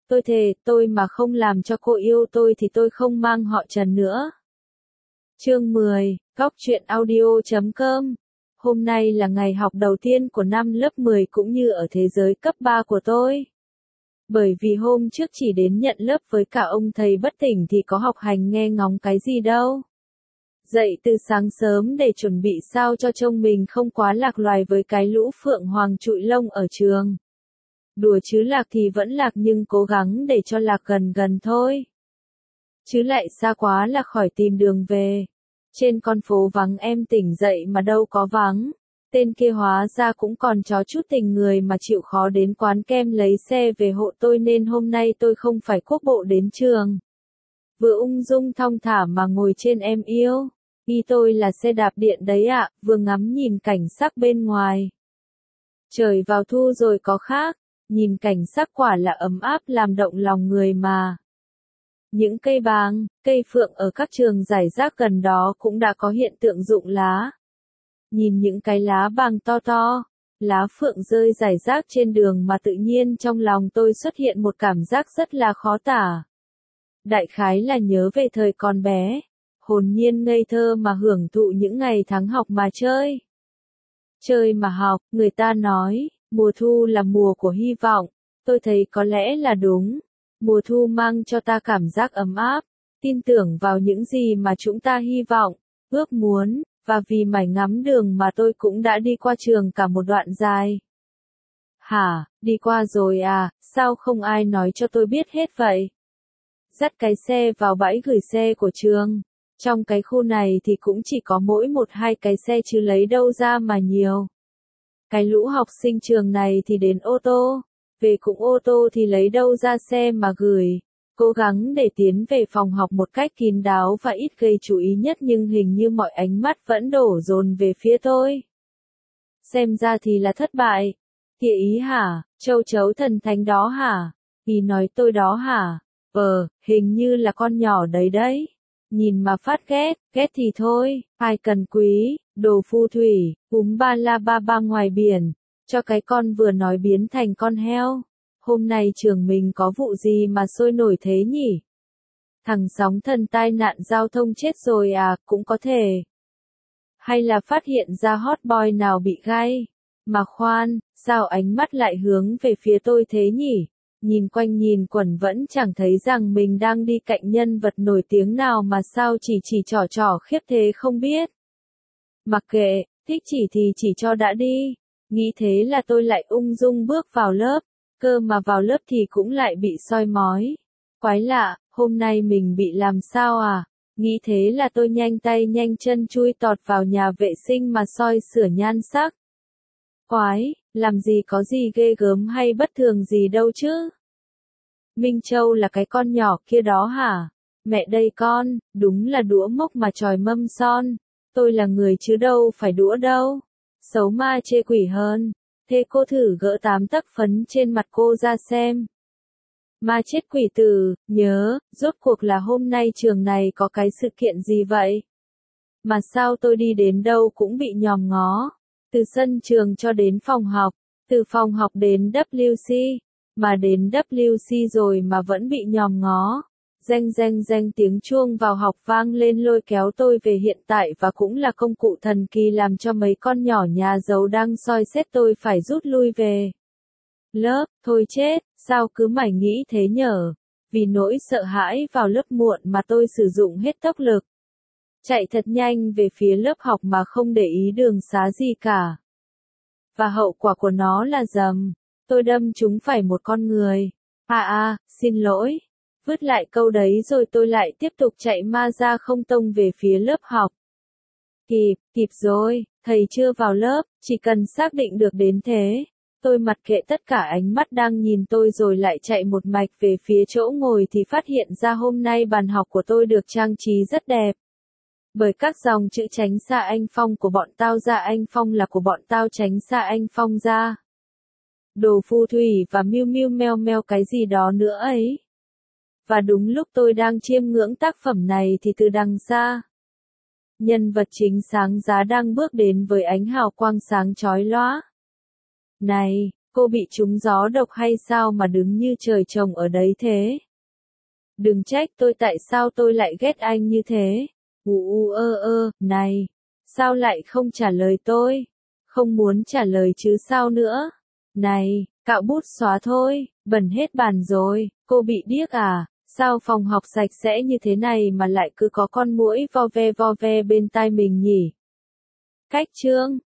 Tôi thề, tôi mà không làm cho cô yêu tôi thì tôi không mang họ Trần nữa. Chương 10, Góc truyện audio.com. Hôm nay là ngày học đầu tiên của năm lớp 10 cũng như ở thế giới cấp 3 của tôi. Bởi vì hôm trước chỉ đến nhận lớp với cả ông thầy bất tỉnh thì có học hành nghe ngóng cái gì đâu. Dậy từ sáng sớm để chuẩn bị sao cho trông mình không quá lạc loài với cái lũ phượng hoàng trụi lông ở trường. Đùa chứ lạc thì vẫn lạc nhưng cố gắng để cho lạc gần gần thôi. Chứ lại xa quá là khỏi tìm đường về. Trên con phố vắng em tỉnh dậy mà đâu có vắng. Tên kia hóa ra cũng còn chó chút tình người mà chịu khó đến quán kem lấy xe về hộ tôi nên hôm nay tôi không phải cuốc bộ đến trường. Vừa ung dung thong thả mà ngồi trên em yêu. Ý tôi là xe đạp điện đấy ạ, vừa ngắm nhìn cảnh sắc bên ngoài. Trời vào thu rồi có khác, nhìn cảnh sắc quả là ấm áp làm động lòng người mà. Những cây bàng, cây phượng ở các trường rải rác gần đó cũng đã có hiện tượng rụng lá. Nhìn những cái lá bàng to to, lá phượng rơi rải rác trên đường mà tự nhiên trong lòng tôi xuất hiện một cảm giác rất là khó tả. Đại khái là nhớ về thời còn bé, hồn nhiên ngây thơ mà hưởng thụ những ngày tháng học mà chơi. Chơi mà học, người ta nói, mùa thu là mùa của hy vọng, tôi thấy có lẽ là đúng. Mùa thu mang cho ta cảm giác ấm áp, tin tưởng vào những gì mà chúng ta hy vọng, ước muốn, và vì mải ngắm đường mà tôi cũng đã đi qua trường cả một đoạn dài. Hả, đi qua rồi à, sao không ai nói cho tôi biết hết vậy? Dắt cái xe vào bãi gửi xe của trường. Trong cái khu này thì cũng chỉ có mỗi 1-2 cái xe chứ lấy đâu ra mà nhiều. Cái lũ học sinh trường này thì đến ô tô, về cũng ô tô thì lấy đâu ra xe mà gửi. Cố gắng để tiến về phòng học một cách kín đáo và ít gây chú ý nhất nhưng hình như mọi ánh mắt vẫn đổ dồn về phía tôi. Xem ra thì là thất bại. Kìa ý hả, châu chấu thần thánh đó hả? Ý nói tôi đó hả? Hình như là con nhỏ đấy đấy. Nhìn mà phát ghét, ghét thì thôi, ai cần quý, đồ phù thủy, ba la ba ba ngoài biển, cho cái con vừa nói biến thành con heo. Hôm nay trường mình có vụ gì mà sôi nổi thế nhỉ? Thằng sóng thần tai nạn giao thông chết rồi à, cũng có thể. Hay là phát hiện ra hot boy nào bị gai? Mà khoan, sao ánh mắt lại hướng về phía tôi thế nhỉ? Nhìn quanh nhìn quẩn vẫn chẳng thấy rằng mình đang đi cạnh nhân vật nổi tiếng nào mà sao chỉ trỏ khiếp thế không biết. Mặc kệ, thích thì chỉ cho đã đi. Nghĩ thế là tôi lại ung dung bước vào lớp, cơ mà vào lớp thì cũng lại bị soi mói. Quái lạ, hôm nay mình bị làm sao à? Nghĩ thế là tôi nhanh tay nhanh chân chui tọt vào nhà vệ sinh mà soi sửa nhan sắc. Quái, làm gì có gì ghê gớm hay bất thường gì đâu chứ? Minh Châu là cái con nhỏ kia đó hả? Mẹ đây con, đúng là đũa mốc mà chòi mâm son. Tôi là người chứ đâu phải đũa đâu. Xấu ma chê quỷ hơn. Thế cô thử gỡ 8 tấc phấn trên mặt cô ra xem. Ma chết quỷ tử, nhớ, rốt cuộc là hôm nay trường này có cái sự kiện gì vậy? Mà sao tôi đi đến đâu cũng bị nhòm ngó. Từ sân trường cho đến phòng học, từ phòng học đến WC, mà đến WC rồi mà vẫn bị nhòm ngó. Reng tiếng chuông vào học vang lên lôi kéo tôi về hiện tại và cũng là công cụ thần kỳ làm cho mấy con nhỏ nhà giàu đang soi xét tôi phải rút lui về lớp. Thôi chết, sao cứ mải nghĩ thế nhở? Vì nỗi sợ hãi vào lớp muộn mà tôi sử dụng hết tốc lực. Chạy thật nhanh về phía lớp học mà không để ý đường xá gì cả. Và hậu quả của nó là dầm. Tôi đâm trúng phải một con người. Xin lỗi. Vứt lại câu đấy rồi tôi lại tiếp tục chạy ma ra không tông về phía lớp học. Kịp rồi, thầy chưa vào lớp, chỉ cần xác định được đến thế. Tôi mặc kệ tất cả ánh mắt đang nhìn tôi rồi lại chạy một mạch về phía chỗ ngồi thì phát hiện ra hôm nay bàn học của tôi được trang trí rất đẹp. Bởi các dòng chữ tránh xa anh Phong của bọn tao ra anh Phong là của bọn tao tránh xa anh Phong ra. Đồ phù thủy và miu miu meo meo cái gì đó nữa ấy. Và đúng lúc tôi đang chiêm ngưỡng tác phẩm này thì từ đằng xa, nhân vật chính sáng giá đang bước đến với ánh hào quang sáng chói lóa. Này, Cô bị trúng gió độc hay sao mà đứng như trời trồng ở đấy thế? Đừng trách tôi tại sao tôi lại ghét anh như thế. Này, sao lại không trả lời tôi? Không muốn trả lời chứ sao nữa? Này, cạo bút xóa thôi, bẩn hết bàn rồi, cô bị điếc à? Sao phòng học sạch sẽ như thế này mà lại cứ có con muỗi vo ve bên tai mình nhỉ? Cách chương